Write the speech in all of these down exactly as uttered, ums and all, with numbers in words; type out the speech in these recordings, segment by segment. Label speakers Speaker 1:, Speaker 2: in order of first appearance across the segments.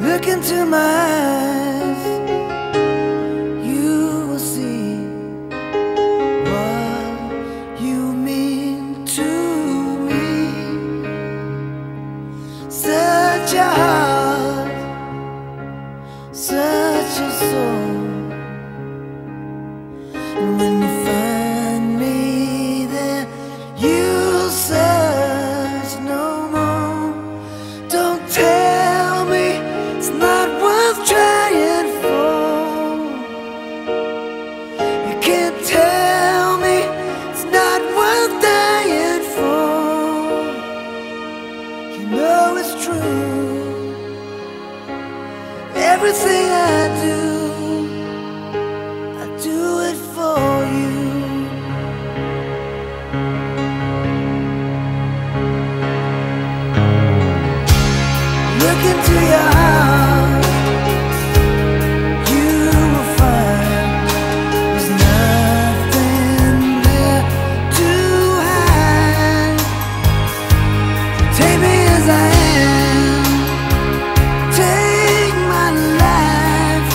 Speaker 1: Look into my eyes, you will see what you mean to me. Such a heart, such a soul. And when you find me there, you'll search no more. Don't tell me it's not worth trying for. You can't tell me it's not worth dying for. You know it's true. Everything I do, I do it for you. Look into your heart, you will find there's nothing there to hide. Take me as I am, take my life.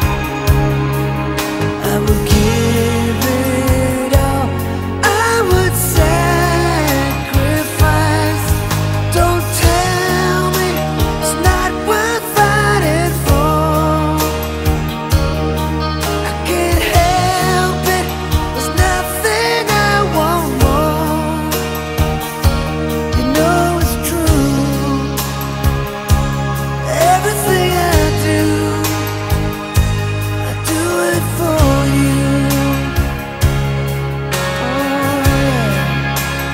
Speaker 1: I will give it all, I would sacrifice. Don't tell me it's not worth fighting for. I can't help it, there's nothing I want more. You know it's true. Everything I do, I do it for you. Oh, yeah.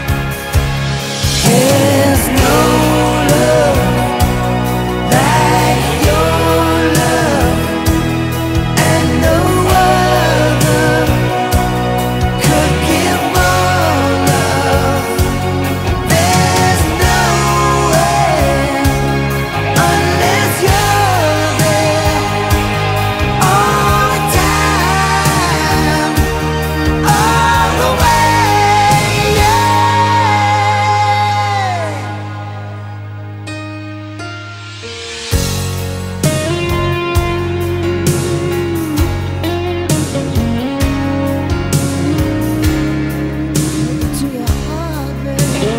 Speaker 1: There's no love like your love, and no other could give more love. There's no way unless you're there all the time, all the way, yeah. To your heart, baby.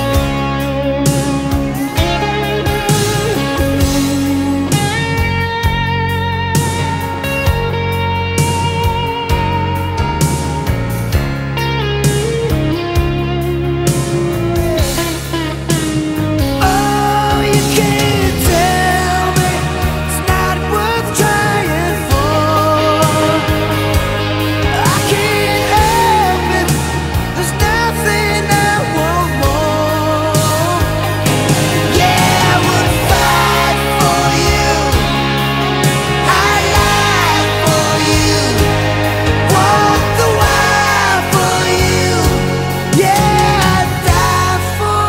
Speaker 1: Oh, you can't tell me it's not worth trying for. I can't help it, there's nothing I want more. Yeah, I would fight for you, I'd lie for you, walk the wire for you. Yeah, I'd die for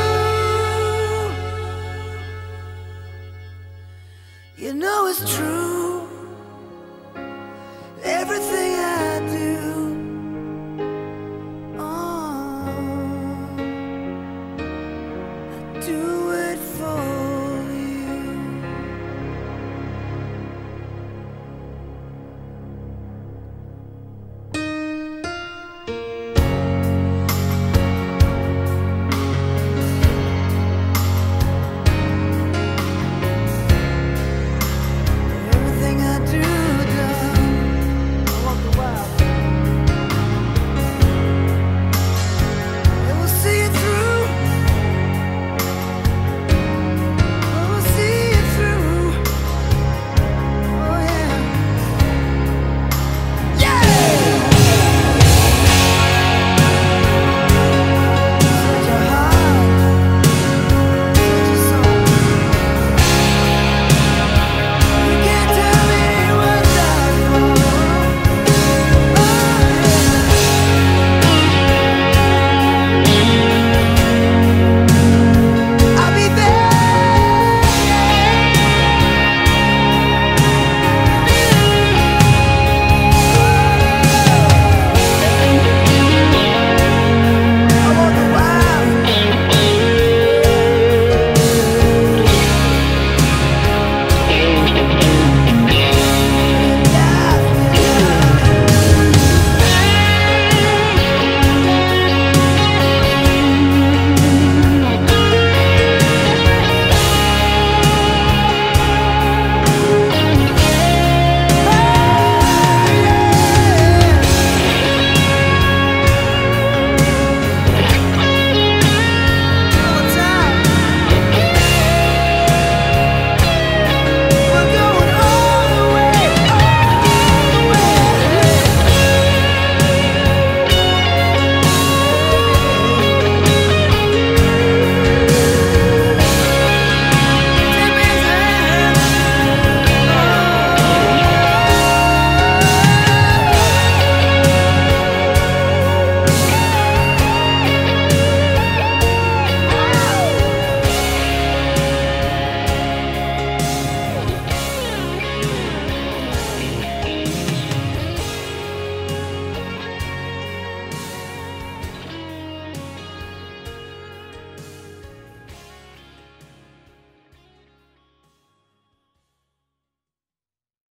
Speaker 1: you. You know it's true.